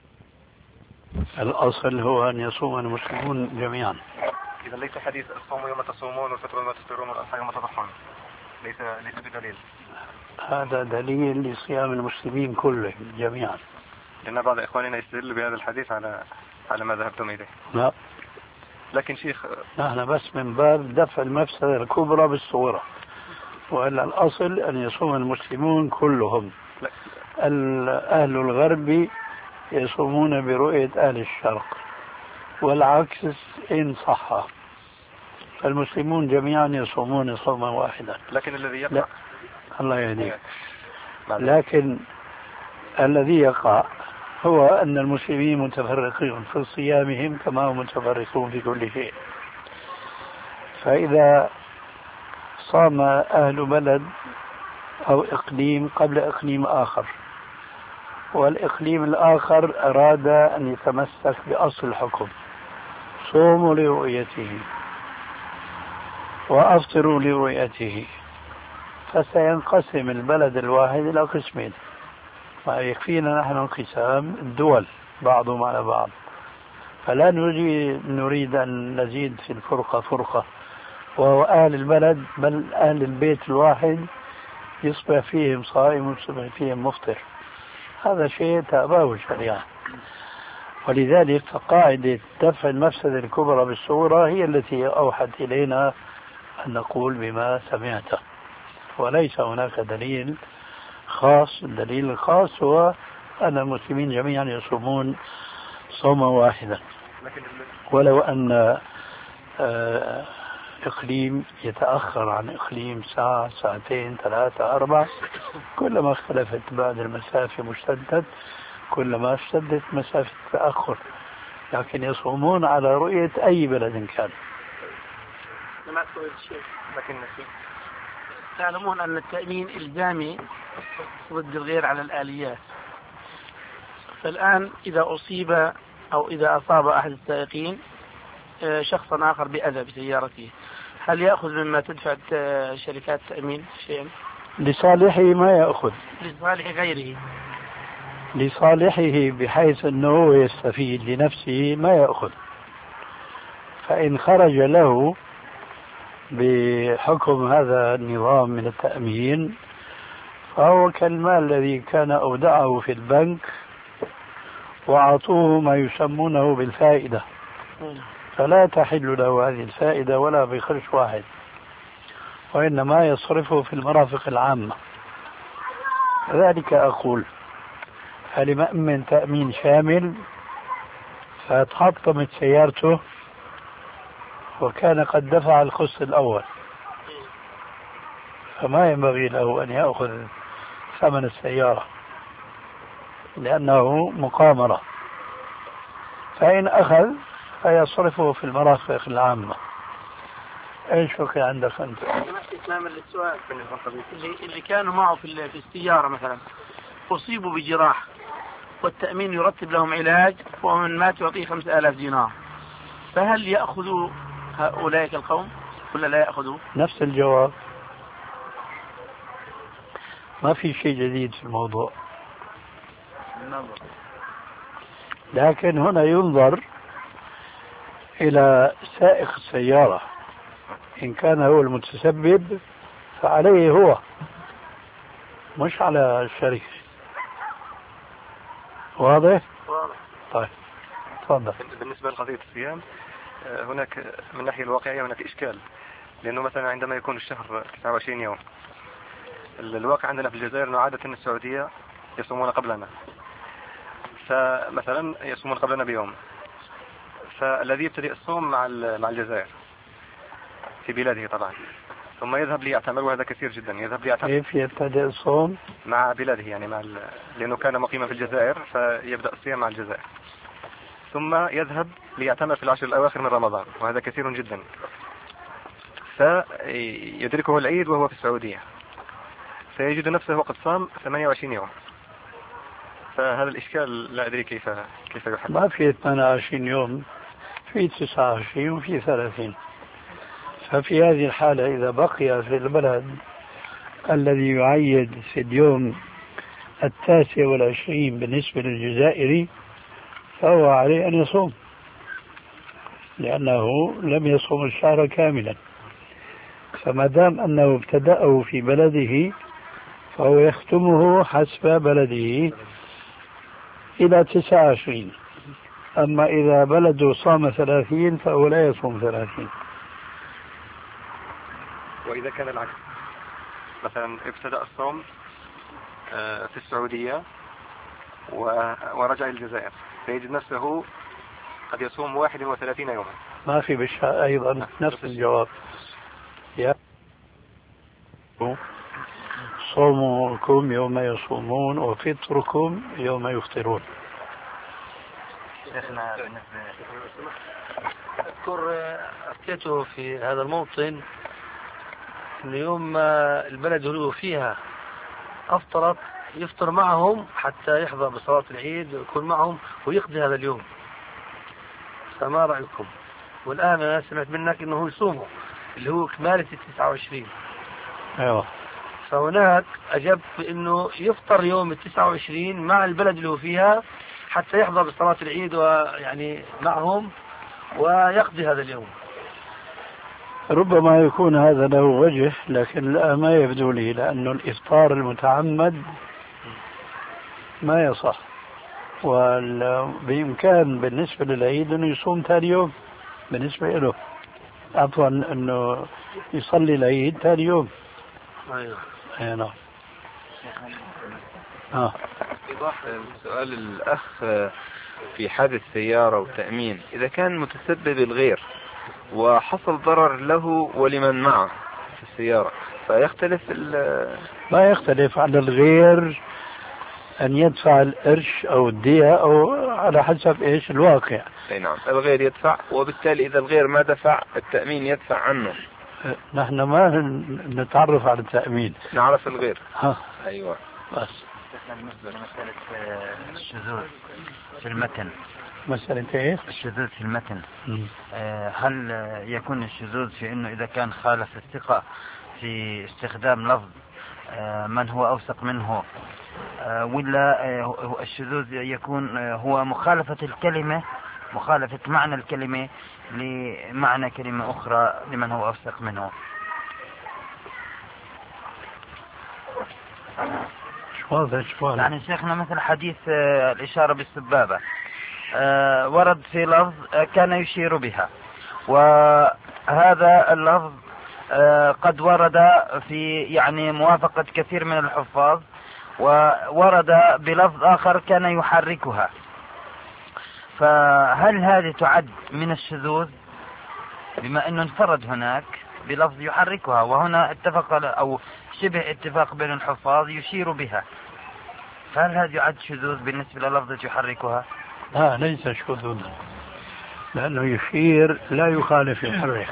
الأصل هو أن يصوم المسلمون جميعا. إذا ليس حديث الصوم يوم تصومون والفطر يوم تفطرون والأضحى يوم تضحون ليس بدليل. هذا دليل لصيام المسلمين كلهم جميعا. لأن بعض إخواننا يستدل بهذا الحديث على ما ذهبتم إليه. لا، لكن شيخ نحن بس من باب دفع المفسدة الكبرى بالصورة، وإلا الأصل أن يصوم المسلمون كلهم. أهل الغرب يصومون برؤية أهل الشرق والعكس إن صح، فالمسلمون جميعا يصومون صوما واحدا. لكن الذي يقع الله يهديك، لكن الذي يقع هو أن المسلمين متفرقون في صيامهم كما هم متفرقون في كل شيء. فإذا صام أهل بلد أو إقليم قبل إقليم آخر والإقليم الآخر أراد أن يتمسك بأصل الحكم، صوموا لرؤيته وأفطروا لرؤيته، فسينقسم البلد الواحد إلى قسمين. ما يكفينا نحن انقسام الدول بعضهم على بعض، فلا نريد أن نزيد في الفرقة فرقة، وهو أهل البلد بل أهل البيت الواحد يصبح فيهم صائم ويصبح فيهم مفطر. هذا شيء تأباه الشريعة، ولذلك فقاعدة دفع المفسدة الكبرى بالصورة هي التي أوحت إلينا أن نقول بما سمعته، وليس هناك دليل خاص. الدليل الخاص هو أن المسلمين جميعا يصومون صوما واحدا، ولو أن إقليم يتأخر عن إقليم ساعة ساعتين ثلاثة أربع، كلما اختلفت بعد المسافة مشتدت كلما اشتدت مسافة التأخر، لكن يصومون على رؤية أي بلد كان. لكن تعلمون أن التأمين إلزامي ضد الغير على الآليات، فالآن إذا أصيب أو إذا أصاب أحد السائقين شخصا آخر بأذى بسيارته، هل يأخذ مما تدفع شركات التأمين شيئا؟ لصالحه ما يأخذ، لصالح غيره، لصالحه بحيث أنه يستفيد لنفسه ما يأخذ. فإن خرج له بحكم هذا النظام من التأمين فهو كالمال الذي كان أودعه في البنك وأعطوه ما يسمونه بالفائدة، فلا تحل له هذه الفائدة ولا بقرش واحد، وإنما يصرفه في المرافق العامة. لذلك أقول هل مأمن تأمين شامل فتحطمت سيارته وكان قد دفع الخص الأول، فما ينبغي له أن يأخذ ثمن السيارة لأنه مقامرة، فإن أخذ فيصرفه في المرافق العامة. ايش بقي عندك انت؟ اتماما للسؤال، اللي كانوا معه في السيارة مثلا أصيبوا بجراح والتأمين يرتب لهم علاج ومن مات يعطيه 5000 دينار، فهل يأخذوا هؤلاء القوم ولا لا يأخذوا؟ نفس الجواب، ما في شيء جديد في الموضوع، لكن هنا ينظر إلى سائق السيارة، إن كان هو المتسبب فعليه هو مش على الشركة. واضح؟ واضح. طيب تفضل. بالنسبة لقضية الصيام هناك من الناحية الواقعية هناك إشكال، لأنه مثلا عندما يكون الشهر 29 يوم، الواقع عندنا في الجزائر أنه عادة السعودية يصومون قبلنا، فمثلا يصومون قبلنا بيوم، فالذي يبتدئ الصوم مع الجزائر في بلاده طبعا، ثم يذهب ليعتمر، وهذا كثير جدا، يذهب ليعتمر. كيف يبتدئ الصوم؟ مع بلاده، يعني لأنه كان مقيما في الجزائر فيبدأ الصيام مع الجزائر، ثم يذهب ليعتمر في العشر الأواخر من رمضان، وهذا كثير جدا، فيدركه العيد وهو في السعودية، فيجد نفسه وقد صام 28 يوم. فهذا الإشكال لا أدري كيف يحل. ما في 28 يوم، في 29 وفي 30. ففي هذه الحالة إذا بقي في البلد الذي يعيد في اليوم 29 بالنسبة للجزائري فهو عليه أن يصوم، لأنه لم يصوم الشهر كاملا، فما دام أنه ابتدأه في بلده فهو يختمه حسب بلده إلى 29. أما إذا بلده صام 30 فهو لا يصوم 30. وإذا كان العكس، مثلا ابتدأ الصوم في السعودية ورجع الجزائر، فيجد نفسه قد يصوم 31 يوما. ما في بشاء أيضا نفس الجواب. صومكم يوم يصومون وفطركم يوم يفطرون. شيخنا أذكر أفتيته في هذا الموطن أن يوم البلد اللي فيها أفطرت يفطر معهم حتى يحضر بصلاة العيد ويكون معهم ويقضي هذا اليوم، فما رأيكم؟ والآن أنا سمعت منك أنه يصوموا اللي هو كمالة 29. أيوة. فهناك أجبت بأنه يفطر يوم 29 مع البلد اللي هو فيها حتى يحضر بصلاة العيد ويعني معهم ويقضي هذا اليوم. ربما يكون هذا له وجه، لكن لا ما يبدو لي، لأنه الإفطار المتعمد ما يصح، وبإمكان بالنسبة للعيد أنه يصوم ثاني يوم، بالنسبة له عفوا أنه يصلي العيد ثاني يوم. أيوة. نعم. إيضاح سؤال الأخ في حادث سيارة وتأمين، إذا كان متسبب الغير وحصل ضرر له ولمن معه في السيارة فيختلف ما يختلف على الغير أن يدفع القرش أو الدية أو على حسب إيش الواقع. أي نعم، الغير يدفع، وبالتالي إذا الغير ما دفع التأمين يدفع عنه. نحن ما نتعرف على التأمين، نعرف الغير. أيوة. بس بالنسبة لمسألة الشذوذ في المتن، مسألة إيه؟ الشذوذ في المتن، هل يكون الشذوذ في أنه إذا كان خالف الثقة في استخدام لفظ من هو أوثق منه، ولا الشذوذ يكون هو مخالفة الكلمة، مخالفة معنى الكلمة لمعنى كلمة أخرى لمن هو أوثق منه؟ يعني شيخنا مثل حديث الإشارة بالسبابة ورد في لفظ كان يشير بها، وهذا اللفظ قد ورد في يعني موافقة كثير من الحفاظ، وورد بلفظ آخر كان يحركها، فهل هذه تعد من الشذوذ بما أنه انفرد هناك بلفظ يحركها، وهنا اتفق أو شبه اتفاق بين الحفاظ يشير بها، فهل هذا يعد شذوذ بالنسبة للفظة يحركها؟ لا ليس شذوذا، لأنه يشير لا يخالف يحرك.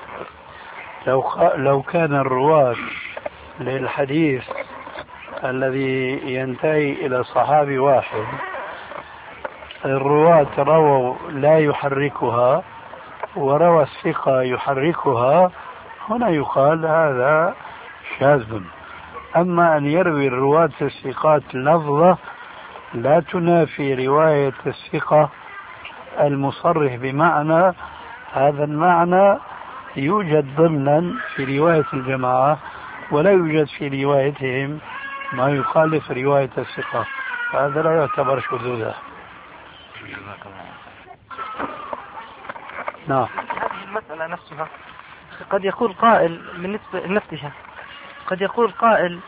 لو كان الرواة للحديث الذي ينتهي إلى صحابي واحد الرواة رووا لا يحركها وروى الثقة يحركها، هنا يقال هذا شاذ. أما أن يروي الرواة الثقات لفظة لا تنافي رواية الثقة المصرح بمعنى، هذا المعنى يوجد ضمنا في رواية الجماعة ولا يوجد في روايتهم ما يخالف رواية الثقة، هذا لا يعتبر شذوذا. نعم. هذه المسألة نفسها قد يقول قائل بالنسبة لنفسها، قد يقول قائل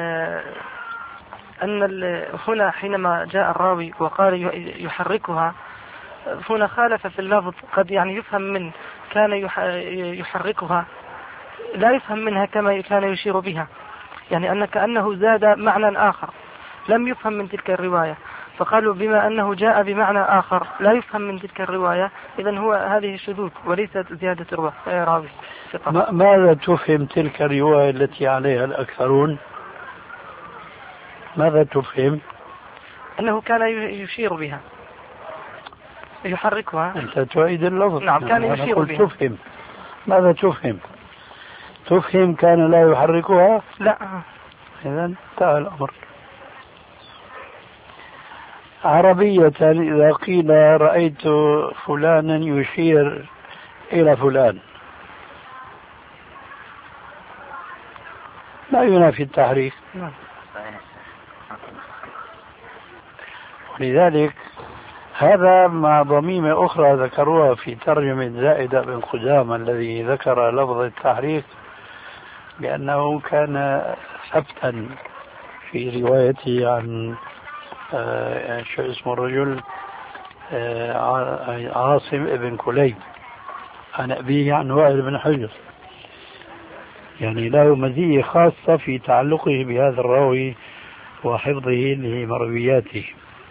أن هنا حينما جاء الراوي وقال يحركها هنا خالف في اللفظ، قد يعني يفهم من كان يحركها لا يفهم منها كما كان يشير بها، يعني أن كأنه زاد معنى آخر لم يفهم من تلك الرواية، فقالوا بما أنه جاء بمعنى آخر لا يفهم من تلك الرواية إذن هو هذه شذوذ وليست زيادة راوي. ماذا تفهم تلك الرواية التي عليها الأكثرون؟ ماذا تفهم؟ أنه كان يشير بها يحركها. أنت تعيد اللفظ. نعم كان يشير بها. تفهم ماذا تفهم؟ تفهم كان لا يحركها؟ لا. إذن انتهى الأمر. عربية إذا قيل رأيت فلانا يشير إلى فلان لا ينافي التحريك. ولذلك هذا مع ضميمة أخرى ذكروها في ترجمة زائدة بن قدامة الذي ذكر لفظ التحريك، لأنه كان ثبتا في روايته عن شو اسمه الرجل عاصم ابن كليب عن أبيه عن وائل بن حجر، يعني له مزية خاصة في تعلقه بهذا الراوي وحفظه لمروياته.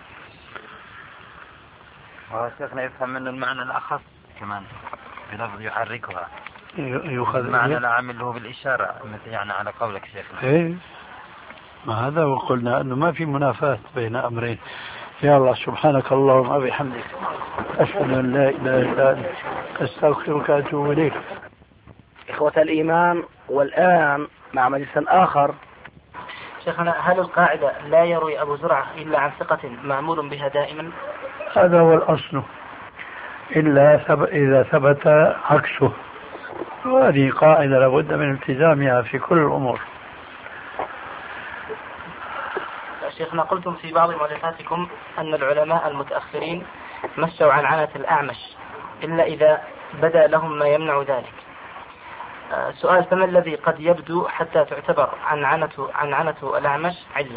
شيخنا يفهم منه المعنى الأخص كمان بلفظ يحركها، يؤخذ المعنى العام اللي هو بالإشارة مثل يعني على قولك شيخنا. إيه ما هذا وقلنا أنه ما في منافاة بين أمرين. يا الله سبحانك اللهم وبحمدك أشهد أن لا إله إلا أنت أستغفرك وأتوب إليك. إخوة الإيمان، والآن مع مجلس آخر. شيخنا هل القاعدة لا يروي أبو زرعة إلا عن ثقة معمول بها دائما؟ هذا هو الأصل إلا إذا ثبت عكسه، وهذه قاعدة لابد من التزامها في كل الأمور. شيخنا قلتم في بعض مؤلفاتكم أن العلماء المتأخرين مشوا عن عنة الأعمش إلا إذا بدأ لهم ما يمنع ذلك. سؤال: فما الذي قد يبدو حتى تعتبر عن عنة الأعمش علة؟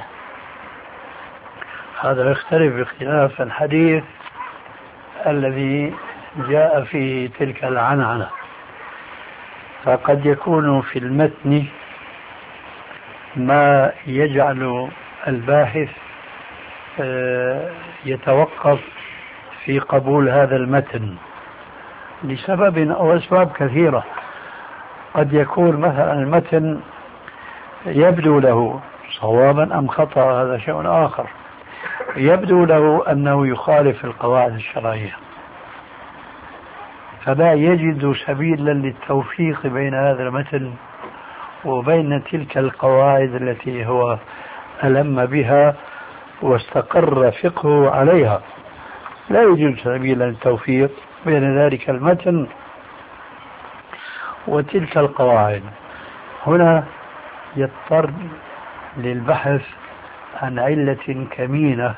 هذا يختلف باختلاف الحديث الذي جاء فيه تلك العنعنة، فقد يكون في المتن ما يجعل الباحث يتوقف في قبول هذا المتن لسبب أو أسباب كثيرة. قد يكون مثلا المتن يبدو له صوابا أم خطأ، هذا شيء آخر. يبدو له أنه يخالف القواعد الشرعية، فلا يجد سبيلا للتوفيق بين هذا المتن وبين تلك القواعد التي هو ألم بها واستقر فقهه عليها، لا يوجد سبيل للتوفيق بين ذلك المتن وتلك القواعد. هنا يضطر للبحث عن علة كمينة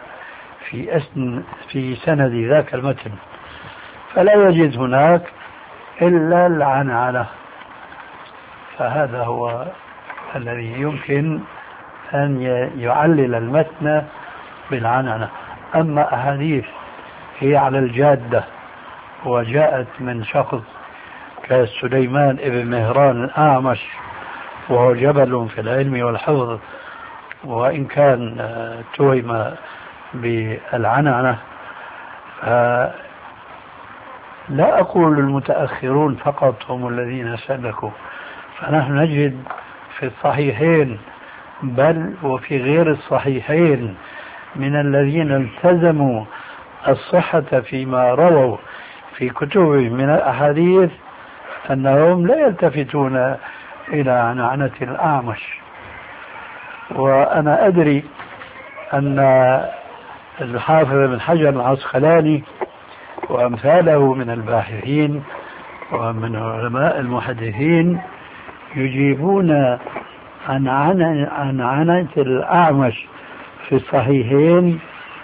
في سند ذاك المتن، فلا يجد هناك إلا العنعنة. فهذا هو الذي يمكن أن يعلل المتن بالعنعنة. أما أحاديث هي على الجادة وجاءت من شخص كسليمان ابن مهران الأعمش وهو جبل في العلم والحفظ، وإن كان توهم بالعنعنة، لا أقول المتأخرون فقط هم الذين سلكوا، فنحن نجد في الصحيحين بل وفي غير الصحيحين من الذين التزموا الصحة فيما رووا في كتبهم من الأحاديث أنهم لا يلتفتون إلى عنعنة الأعمش. وأنا أدري أن الحافظ بن حجر العسقلاني وأمثاله من الباحثين ومن علماء المحدثين يجيبون عن عنعنة الأعمش في الصحيحين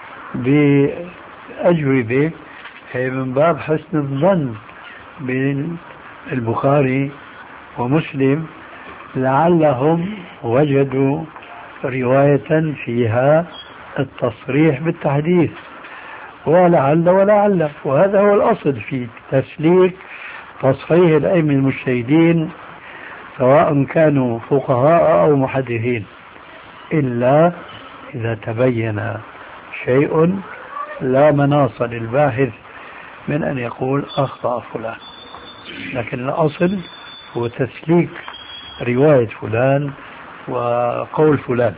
بأجوبة من باب حسن الظن بين البخاري ومسلم، لعلهم وجدوا رواية فيها التصريح بالتحديث، ولعل ولعل، وهذا هو الأصل في تسليك تصحيح الأئمة المجتهدين سواء كانوا فقهاء أو محدثين، إلا إذا تبين شيء لا مناص للباحث من أن يقول أخطأ فلان، لكن الأصل هو تسليك رواية فلان وقول فلان.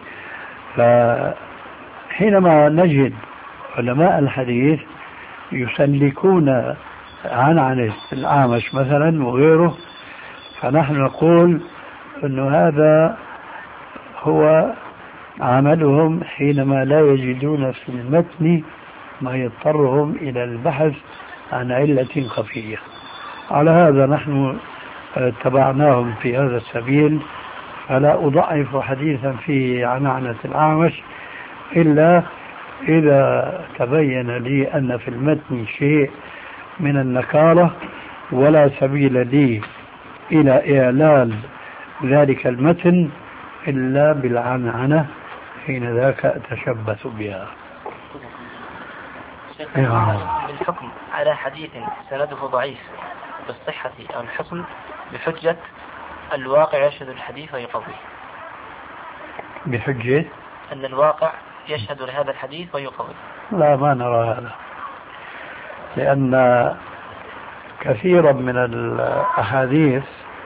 فحينما نجد علماء الحديث يسلكون عنعنة الأعمش مثلا وغيره، فنحن نقول أن هذا هو عملهم حينما لا يجدون في المتن ما يضطرهم إلى البحث عن علة خفية. على هذا نحن تبعناهم في هذا السبيل، فلا أضعف حديثا فيه عنعنة الأعمش إلا إذا تبين لي أن في المتن شيء من النكارة ولا سبيل لي إلى إعلال ذلك المتن إلا بالعنعنة، حين ذاك أتشبث بها. بالحكم على حديث سنده ضعيف بالصحة أو الحسن بحجة الواقع يشهد الحديث ويقويه. بحجة أن الواقع يشهد لهذا الحديث ويقويه. لا، ما نرى هذا، لأن كثيرا من الأحاديث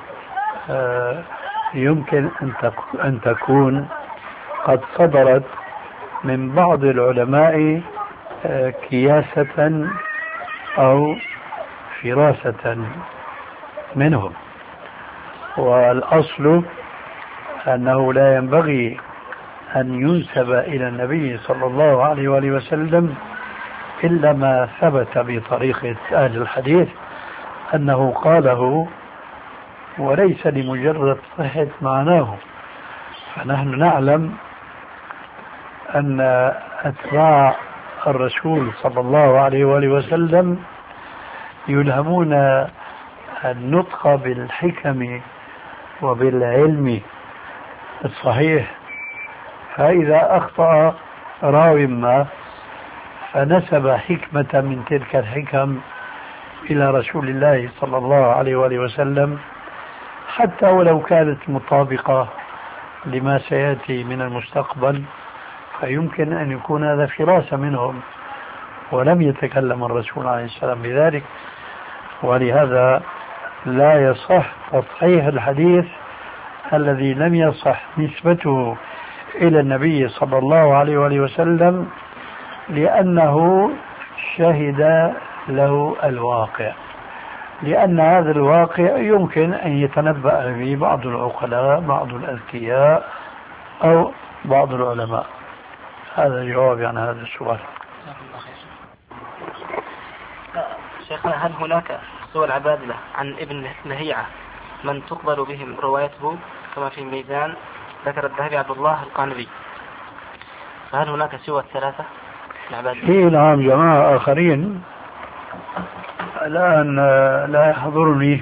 يمكن أن تكون قد صدرت من بعض العلماء كياسة أو فراسة منهم، والأصل أنه لا ينبغي أن ينسب إلى النبي صلى الله عليه وآله وسلم إلا ما ثبت بطريقة أهل الحديث أنه قاله، وليس لمجرد صحة معناه. فنحن نعلم أن أتباع الرسول صلى الله عليه وآله وسلم يلهمون النطق بالحكم وبالعلم الصحيح، فإذا أخطأ راو ما فنسب حكمة من تلك الحكم إلى رسول الله صلى الله عليه وآله وسلم، حتى ولو كانت مطابقة لما سيأتي من المستقبل، فيمكن أن يكون هذا فراسة منهم ولم يتكلم الرسول عليه السلام بذلك. ولهذا لا يصح تصحيح الحديث الذي لم يصح نسبته إلى النبي صلى الله عليه وآله وسلم، لأنه شهد له الواقع، لأن هذا الواقع يمكن أن يتنبأ به بعض العقلاء، بعض الأذكياء، أو بعض العلماء. هذا جواب عن هذا السؤال. شيخنا، هل هناك سوى العبادلة عن ابن لهيعة من تقبل بهم روايته كما في الميزان ذكر الذهبي عبد الله القانبي، فهل هناك سوى الثلاثة العبادية؟ في نعم جماعة آخرين الآن لا يحضرني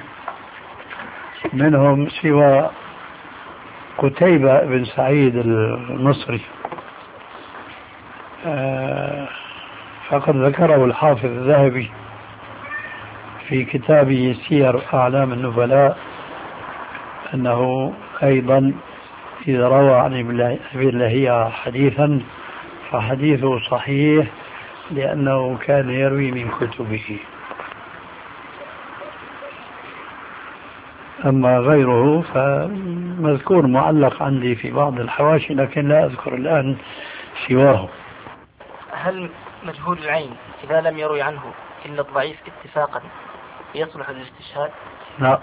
منهم سوى قتيبة بن سعيد المصري، فقد ذكره الحافظ الذهبي في كتابه سير أعلام النبلاء أنه أيضا إذا روى عن أبي لهيعة حديثا فحديثه صحيح لأنه كان يروي من كتبه. أما غيره فمذكور معلق عندي في بعض الحواشي لكن لا أذكر الآن سواه. هل مجهول العين إذا لم يروي عنه إلا الضعيف اتفاقا يصلح للاستشهاد؟ لا.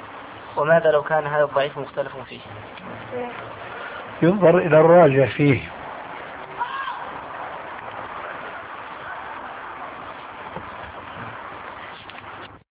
وماذا لو كان هذا الضعيف مختلف فيه؟ ينظر إلى الراجح فيه.